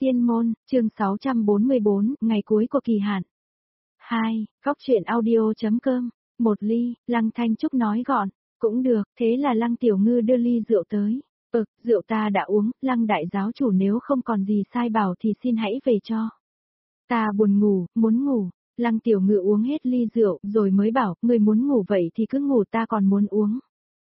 Tiên môn, chương 644, ngày cuối của kỳ hạn. 2. Góc truyện audio.com. Một ly, Lăng Thanh Trúc nói gọn. Cũng được, thế là Lăng Tiểu Ngư đưa ly rượu tới. Rượu ta đã uống, Lăng đại giáo chủ nếu không còn gì sai bảo thì xin hãy về cho. Ta buồn ngủ, muốn ngủ. Lăng Tiểu Ngư uống hết ly rượu rồi mới bảo, ngươi muốn ngủ vậy thì cứ ngủ, ta còn muốn uống.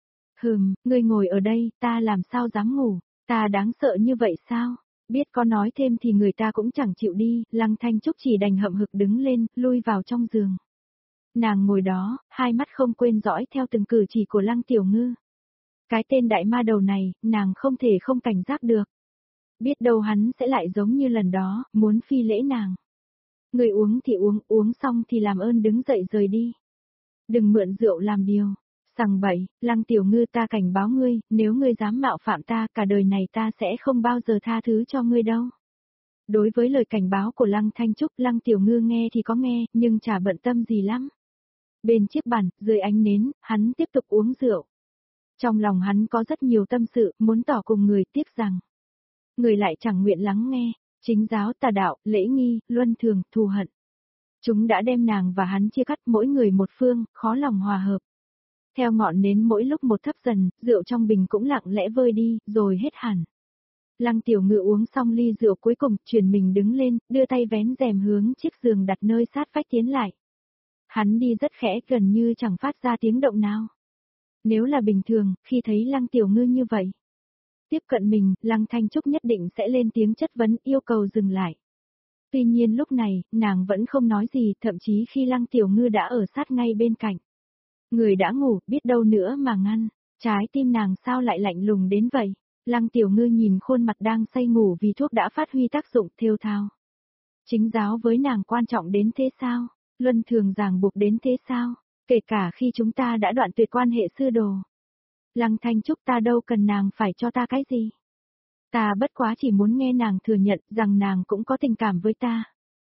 Ngươi ngồi ở đây, ta làm sao dám ngủ, ta đáng sợ như vậy sao? Biết có nói thêm thì người ta cũng chẳng chịu đi, Lăng Thanh Trúc chỉ đành hậm hực đứng lên, lui vào trong giường. Nàng ngồi đó, hai mắt không quên dõi theo từng cử chỉ của Lăng Tiểu Ngư. Cái tên đại ma đầu này, nàng không thể không cảnh giác được. Biết đâu hắn sẽ lại giống như lần đó, muốn phi lễ nàng. Người uống thì uống xong thì làm ơn đứng dậy rời đi. Đừng mượn rượu làm điều. Sằng bậy, Lăng Tiểu Ngư, ta cảnh báo ngươi, nếu ngươi dám mạo phạm ta, cả đời này ta sẽ không bao giờ tha thứ cho ngươi đâu. Đối với lời cảnh báo của Lăng Thanh Trúc, Lăng Tiểu Ngư nghe thì có nghe, nhưng chả bận tâm gì lắm. Bên chiếc bàn, dưới ánh nến, hắn tiếp tục uống rượu. Trong lòng hắn có rất nhiều tâm sự, muốn tỏ cùng người, tiếc rằng người lại chẳng nguyện lắng nghe. Chính giáo, tà đạo, lễ nghi, luân thường, thù hận. Chúng đã đem nàng và hắn chia cắt, mỗi người một phương, khó lòng hòa hợp. Theo ngọn nến mỗi lúc một thấp dần, rượu trong bình cũng lặng lẽ vơi đi, rồi hết hẳn. Lăng Tiểu Ngư uống xong ly rượu cuối cùng, chuyển mình đứng lên, đưa tay vén rèm hướng chiếc giường đặt nơi sát vách tiến lại. Hắn đi rất khẽ, gần như chẳng phát ra tiếng động nào. Nếu là bình thường, khi thấy Lăng Tiểu Ngư như vậy, tiếp cận mình, Lăng Thanh Trúc nhất định sẽ lên tiếng chất vấn, yêu cầu dừng lại. Tuy nhiên lúc này, nàng vẫn không nói gì, thậm chí khi Lăng Tiểu Ngư đã ở sát ngay bên cạnh. Người đã ngủ, biết đâu nữa mà ngăn, trái tim nàng sao lại lạnh lùng đến vậy? Lăng Tiểu Ngư nhìn khuôn mặt đang say ngủ vì thuốc đã phát huy tác dụng, thều thào. Chính giáo với nàng quan trọng đến thế sao? Luân thường ràng buộc đến thế sao? Kể cả khi chúng ta đã đoạn tuyệt quan hệ sư đồ. Lăng Thanh Trúc, ta đâu cần nàng phải cho ta cái gì? Ta bất quá chỉ muốn nghe nàng thừa nhận rằng nàng cũng có tình cảm với ta.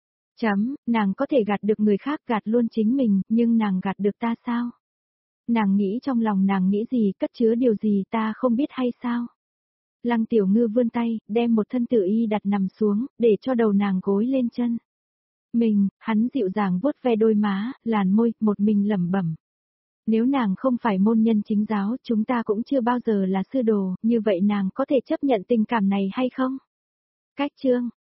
Nàng có thể gạt được người khác, gạt luôn chính mình, nhưng nàng gạt được ta sao? Nàng nghĩ trong lòng nàng nghĩ gì, cất chứa điều gì ta không biết hay sao? Lăng Tiểu Ngư vươn tay, đem một thân tử y đặt nằm xuống, để cho đầu nàng gối lên chân. Hắn dịu dàng vuốt ve đôi má, làn môi, một mình lẩm bẩm. Nếu nàng không phải môn nhân chính giáo, chúng ta cũng chưa bao giờ là sư đồ, như vậy nàng có thể chấp nhận tình cảm này hay không? Cách chương,